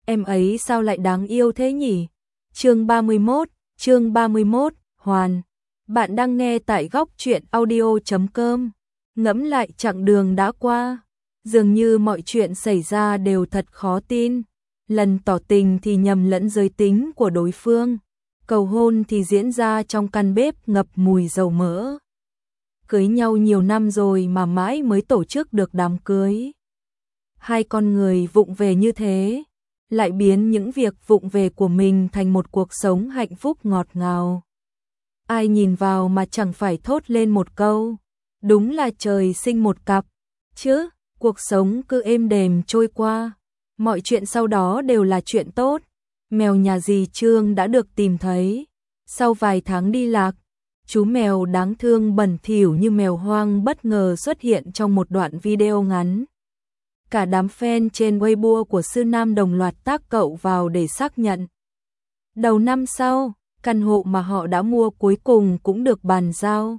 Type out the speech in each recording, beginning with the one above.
em ấy sao lại đáng yêu thế nhỉ? Chương 31, Hoàn. Bạn đang nghe tại góc truyện audio.com. Ngẫm lại chặng đường đã qua, dường như mọi chuyện xảy ra đều thật khó tin. Lần tỏ tình thì nhầm lẫn giới tính của đối phương, cầu hôn thì diễn ra trong căn bếp ngập mùi dầu mỡ. Cưới nhau nhiều năm rồi mà mãi mới tổ chức được đám cưới. Hai con người vụng về như thế, lại biến những việc vụng về của mình thành một cuộc sống hạnh phúc ngọt ngào. Ai nhìn vào mà chẳng phải thốt lên một câu, đúng là trời sinh một cặp, chứ. Cuộc sống cứ êm đềm trôi qua, mọi chuyện sau đó đều là chuyện tốt. Mèo nhà dì Trương đã được tìm thấy. Sau vài tháng đi lạc, chú mèo đáng thương bẩn thỉu như mèo hoang bất ngờ xuất hiện trong một đoạn video ngắn. Cả đám fan trên Weibo của Sư Nam đồng loạt tag cậu vào để xác nhận. Đầu năm sau, căn hộ mà họ đã mua cuối cùng cũng được bàn giao.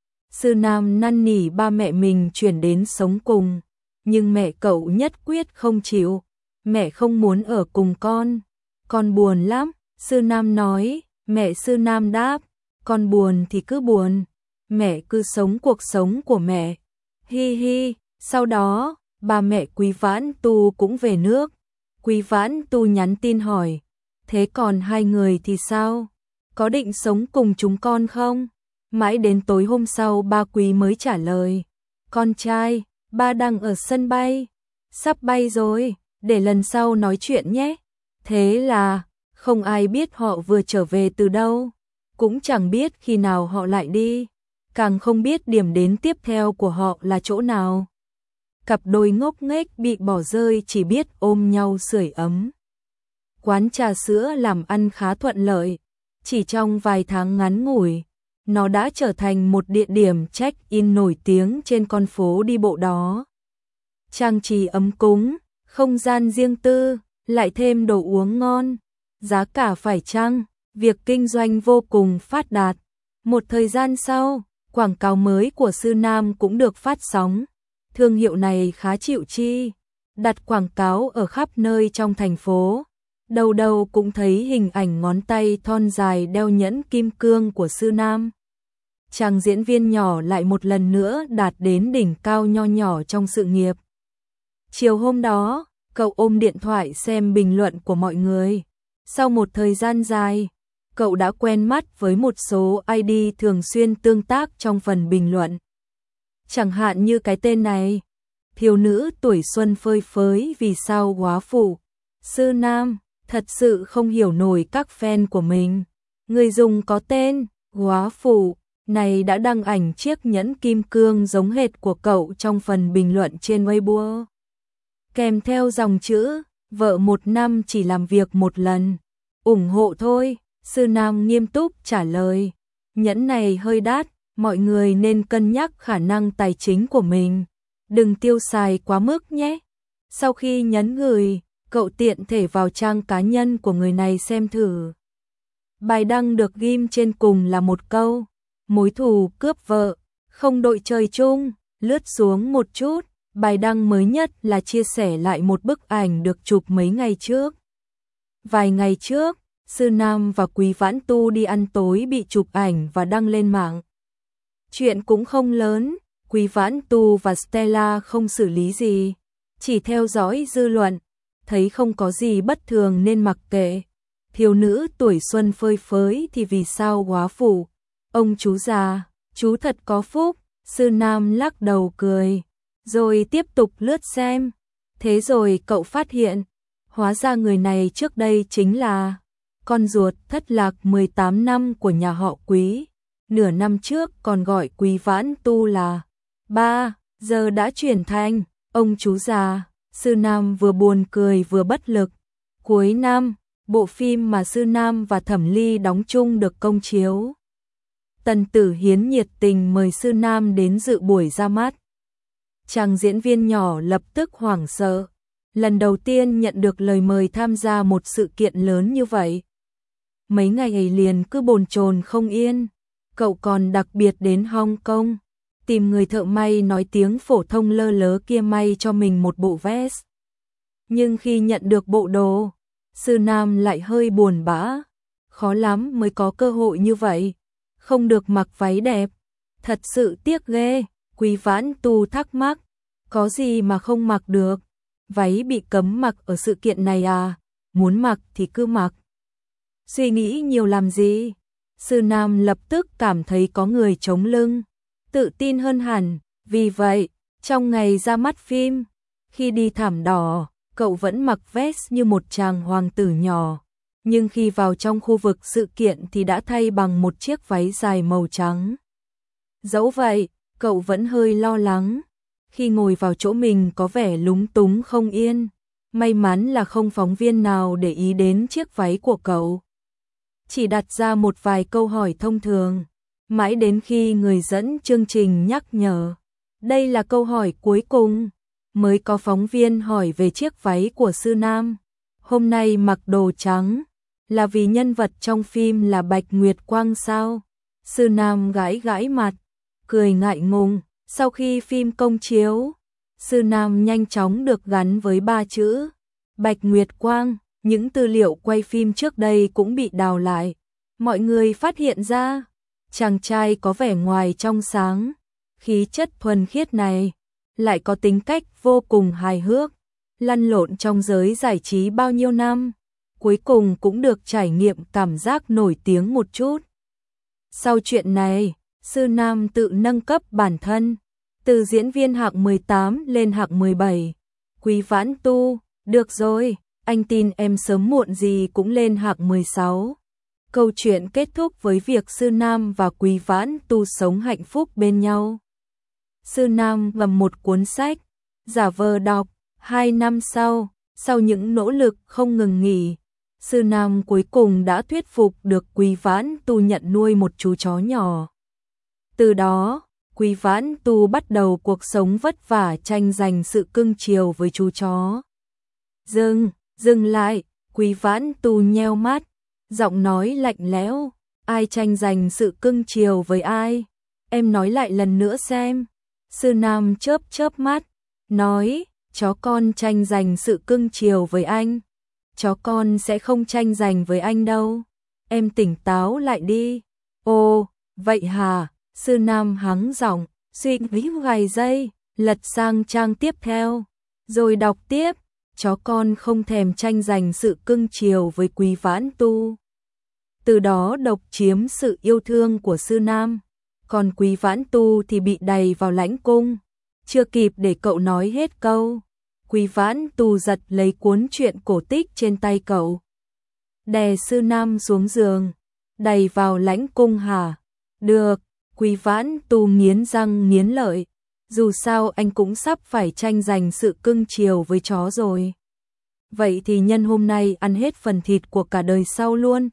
Sư Nam năn nỉ ba mẹ mình chuyển đến sống cùng, nhưng mẹ cậu nhất quyết không chịu. Mẹ không muốn ở cùng con buồn lắm. Sư Nam nói. Mẹ Sư Nam đáp, con buồn thì cứ buồn, mẹ cứ sống cuộc sống của mẹ. Hi hi. Sau đó, ba mẹ Quý Vãn Tu cũng về nước. Quý Vãn Tu nhắn tin hỏi, thế còn hai người thì sao? Có định sống cùng chúng con không? Mãi đến tối hôm sau ba Quý mới trả lời, con trai, ba đang ở sân bay, sắp bay rồi, để lần sau nói chuyện nhé. Thế là, không ai biết họ vừa trở về từ đâu, cũng chẳng biết khi nào họ lại đi, càng không biết điểm đến tiếp theo của họ là chỗ nào. Cặp đôi ngốc nghếch bị bỏ rơi chỉ biết ôm nhau sưởi ấm. Quán trà sữa làm ăn khá thuận lợi, chỉ trong vài tháng ngắn ngủi, nó đã trở thành một địa điểm check-in nổi tiếng trên con phố đi bộ đó. Trang trí ấm cúng, không gian riêng tư, lại thêm đồ uống ngon, giá cả phải chăng, việc kinh doanh vô cùng phát đạt. Một thời gian sau, quảng cáo mới của Sư Nam cũng được phát sóng. Thương hiệu này khá chịu chi, đặt quảng cáo ở khắp nơi trong thành phố. Đầu đầu cũng thấy hình ảnh ngón tay thon dài đeo nhẫn kim cương của Sư Nam. Chàng diễn viên nhỏ lại một lần nữa đạt đến đỉnh cao nho nhỏ trong sự nghiệp. Chiều hôm đó, cậu ôm điện thoại xem bình luận của mọi người. Sau một thời gian dài, cậu đã quen mắt với một số ID thường xuyên tương tác trong phần bình luận. Chẳng hạn như cái tên này, thiếu nữ tuổi xuân phơi phới vì sao góa phụ. Sư Nam thật sự không hiểu nổi các fan của mình. Người dùng có tên góa phụ này đã đăng ảnh chiếc nhẫn kim cương giống hệt của cậu trong phần bình luận trên Weibo. Kèm theo dòng chữ, vợ một năm chỉ làm việc một lần, ủng hộ thôi. Sư Nam nghiêm túc trả lời, nhẫn này hơi đắt, mọi người nên cân nhắc khả năng tài chính của mình, đừng tiêu xài quá mức nhé. Sau khi nhấn gửi, cậu tiện thể vào trang cá nhân của người này xem thử. Bài đăng được ghim trên cùng là một câu, mối thù cướp vợ, không đội trời chung. Lướt xuống một chút, bài đăng mới nhất là chia sẻ lại một bức ảnh được chụp mấy ngày trước. Vài ngày trước, Sư Nam và Quý Vãn Tu đi ăn tối bị chụp ảnh và đăng lên mạng. Chuyện cũng không lớn, Quý Vãn Tu và Stella không xử lý gì, chỉ theo dõi dư luận, thấy không có gì bất thường nên mặc kệ. Thiếu nữ tuổi xuân phơi phới thì vì sao góa phụ. Ông chú già, chú thật có phúc. Sư Nam lắc đầu cười, rồi tiếp tục lướt xem. Thế rồi cậu phát hiện, hóa ra người này trước đây chính là con ruột thất lạc 18 năm của nhà họ Quý. Nửa năm trước còn gọi Quý Vãn Tu là ba, giờ đã chuyển thành ông chú già. Sư Nam vừa buồn cười vừa bất lực. Cuối năm, bộ phim mà Sư Nam và Thẩm Ly đóng chung được công chiếu. Tần Tử Hiến nhiệt tình mời Sư Nam đến dự buổi ra mắt. Chàng diễn viên nhỏ lập tức hoảng sợ, lần đầu tiên nhận được lời mời tham gia một sự kiện lớn như vậy. Mấy ngày ấy liền cứ bồn chồn không yên, cậu còn đặc biệt đến Hong Kong, tìm người thợ may nói tiếng phổ thông lơ lớ kia may cho mình một bộ vest. Nhưng khi nhận được bộ đồ, Sư Nam lại hơi buồn bã. Khó lắm mới có cơ hội như vậy. Không được mặc váy đẹp. Thật sự tiếc ghê. Quý Vãn Tu thắc mắc. Có gì mà không mặc được? Váy bị cấm mặc ở sự kiện này à? Muốn mặc thì cứ mặc. Suy nghĩ nhiều làm gì? Sư Nam lập tức cảm thấy có người chống lưng. Tự tin hơn hẳn. Vì vậy, trong ngày ra mắt phim, khi đi thảm đỏ, cậu vẫn mặc vest như một chàng hoàng tử nhỏ. Nhưng khi vào trong khu vực sự kiện thì đã thay bằng một chiếc váy dài màu trắng. Dẫu vậy, cậu vẫn hơi lo lắng. Khi ngồi vào chỗ mình có vẻ lúng túng không yên. May mắn là không phóng viên nào để ý đến chiếc váy của cậu. Chỉ đặt ra một vài câu hỏi thông thường. Mãi đến khi người dẫn chương trình nhắc nhở. Đây là câu hỏi cuối cùng. Mới có phóng viên hỏi về chiếc váy của Sư Nam. Hôm nay mặc đồ trắng. Là vì nhân vật trong phim là Bạch Nguyệt Quang sao? Sư Nam gãi gãi mặt. Cười ngại ngùng. Sau khi phim công chiếu, Sư Nam nhanh chóng được gắn với 3 chữ Bạch Nguyệt Quang. Những tư liệu quay phim trước đây cũng bị đào lại. Mọi người phát hiện ra, chàng trai có vẻ ngoài trong sáng, khí chất thuần khiết này, lại có tính cách vô cùng hài hước, lăn lộn trong giới giải trí bao nhiêu năm, cuối cùng cũng được trải nghiệm cảm giác nổi tiếng một chút. Sau chuyện này, Sư Nam tự nâng cấp bản thân, từ diễn viên hạng 18 lên hạng 17. Quý Vãn Tu, được rồi, anh tin em sớm muộn gì cũng lên hạng 16. Câu chuyện kết thúc với việc Sư Nam và Quý Vãn Tu sống hạnh phúc bên nhau. Sư Nam cầm một cuốn sách, giả vờ đọc. 2 năm sau những nỗ lực không ngừng nghỉ, Sư Nam cuối cùng đã thuyết phục được Quý Vãn Tu nhận nuôi một chú chó nhỏ. Từ đó, Quý Vãn Tu bắt đầu cuộc sống vất vả tranh giành sự cưng chiều với chú chó. Dừng lại, Quý Vãn Tu nheo mắt, giọng nói lạnh lẽo, ai tranh giành sự cưng chiều với ai? Em nói lại lần nữa xem. Sư Nam chớp mắt, nói, chó con tranh giành sự cưng chiều với anh. Chó con sẽ không tranh giành với anh đâu. Em tỉnh táo lại đi. Ồ, vậy hả? Sư Nam hắng giọng, suy nghĩ vài giây, lật sang trang tiếp theo, rồi đọc tiếp. Chó con không thèm tranh giành sự cưng chiều với Quý Vãn Tu. Từ đó độc chiếm sự yêu thương của Sư Nam. Còn Quý Vãn Tu thì bị đày vào lãnh cung. Chưa kịp để cậu nói hết câu, Quý Vãn Tu giật lấy cuốn truyện cổ tích trên tay cậu. Đè Sư Nam xuống giường, đày vào lãnh cung hả? Được, Quý Vãn Tu nghiến răng nghiến lợi. Dù sao anh cũng sắp phải tranh giành sự cưng chiều với chó rồi. Vậy thì nhân hôm nay ăn hết phần thịt của cả đời sau luôn.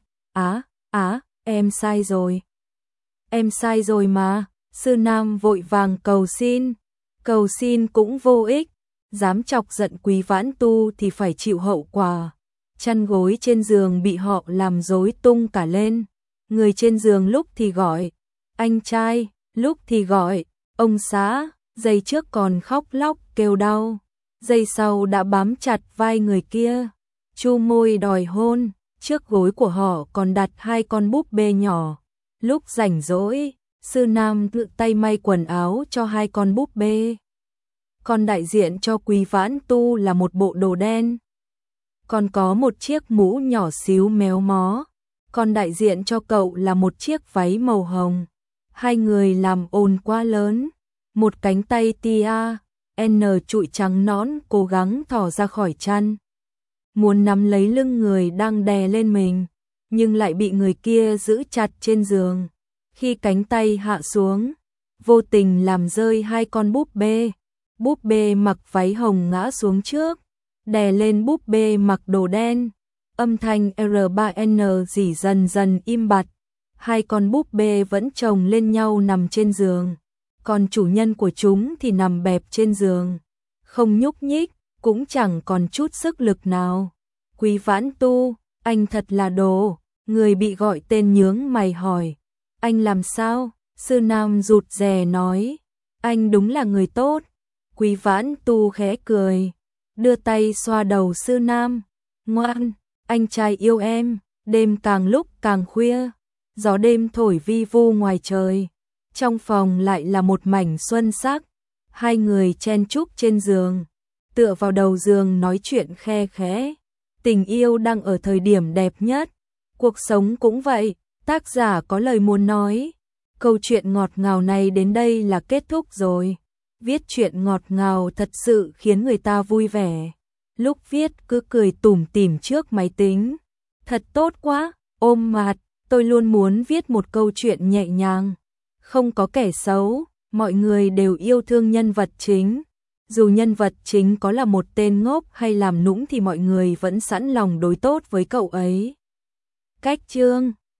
Em sai rồi. Em sai rồi mà. Sư Nam vội vàng cầu xin. Cầu xin cũng vô ích. Dám chọc giận Quý Vãn Tu thì phải chịu hậu quả. Chăn gối trên giường bị họ làm rối tung cả lên. Người trên giường lúc thì gọi anh trai, lúc thì gọi ông xã. Giây trước còn khóc lóc kêu đau, giây sau đã bám chặt vai người kia, chu môi đòi hôn. Trước gối của họ còn đặt 2 con búp bê nhỏ. Lúc rảnh rỗi, Sư Nam tự tay may quần áo cho 2 con búp bê. Còn đại diện cho Quý Vãn Tu là một bộ đồ đen. Còn có một chiếc mũ nhỏ xíu méo mó. Còn đại diện cho cậu là một chiếc váy màu hồng. Hai người làm ồn quá lớn. Một cánh tay tia N trụi trắng nõn cố gắng thò ra khỏi chăn, muốn nắm lấy lưng người đang đè lên mình, nhưng lại bị người kia giữ chặt trên giường. Khi cánh tay hạ xuống, vô tình làm rơi 2 con búp bê. Búp bê mặc váy hồng ngã xuống trước, đè lên búp bê mặc đồ đen. Âm thanh R3N rỉ dần dần im bặt. 2 con búp bê vẫn chồng lên nhau nằm trên giường. Còn chủ nhân của chúng thì nằm bẹp trên giường, không nhúc nhích, cũng chẳng còn chút sức lực nào. Quý Vãn Tu, anh thật là đồ. Người bị gọi tên nhướng mày hỏi, anh làm sao? Sư Nam rụt rè nói, anh đúng là người tốt. Quý Vãn Tu khẽ cười, đưa tay xoa đầu Sư Nam, ngoan, anh trai yêu em, đêm càng lúc càng khuya, gió đêm thổi vi vu ngoài trời. Trong phòng lại là một mảnh xuân sắc, hai người chen chúc trên giường, tựa vào đầu giường nói chuyện khe khẽ. Tình yêu đang ở thời điểm đẹp nhất, cuộc sống cũng vậy, tác giả có lời muốn nói. Câu chuyện ngọt ngào này đến đây là kết thúc rồi. Viết chuyện ngọt ngào thật sự khiến người ta vui vẻ. Lúc viết cứ cười tủm tỉm trước máy tính. Thật tốt quá, ôm mặt, tôi luôn muốn viết một câu chuyện nhẹ nhàng. Không có kẻ xấu, mọi người đều yêu thương nhân vật chính. Dù nhân vật chính có là một tên ngốc hay làm nũng thì mọi người vẫn sẵn lòng đối tốt với cậu ấy. Cách chương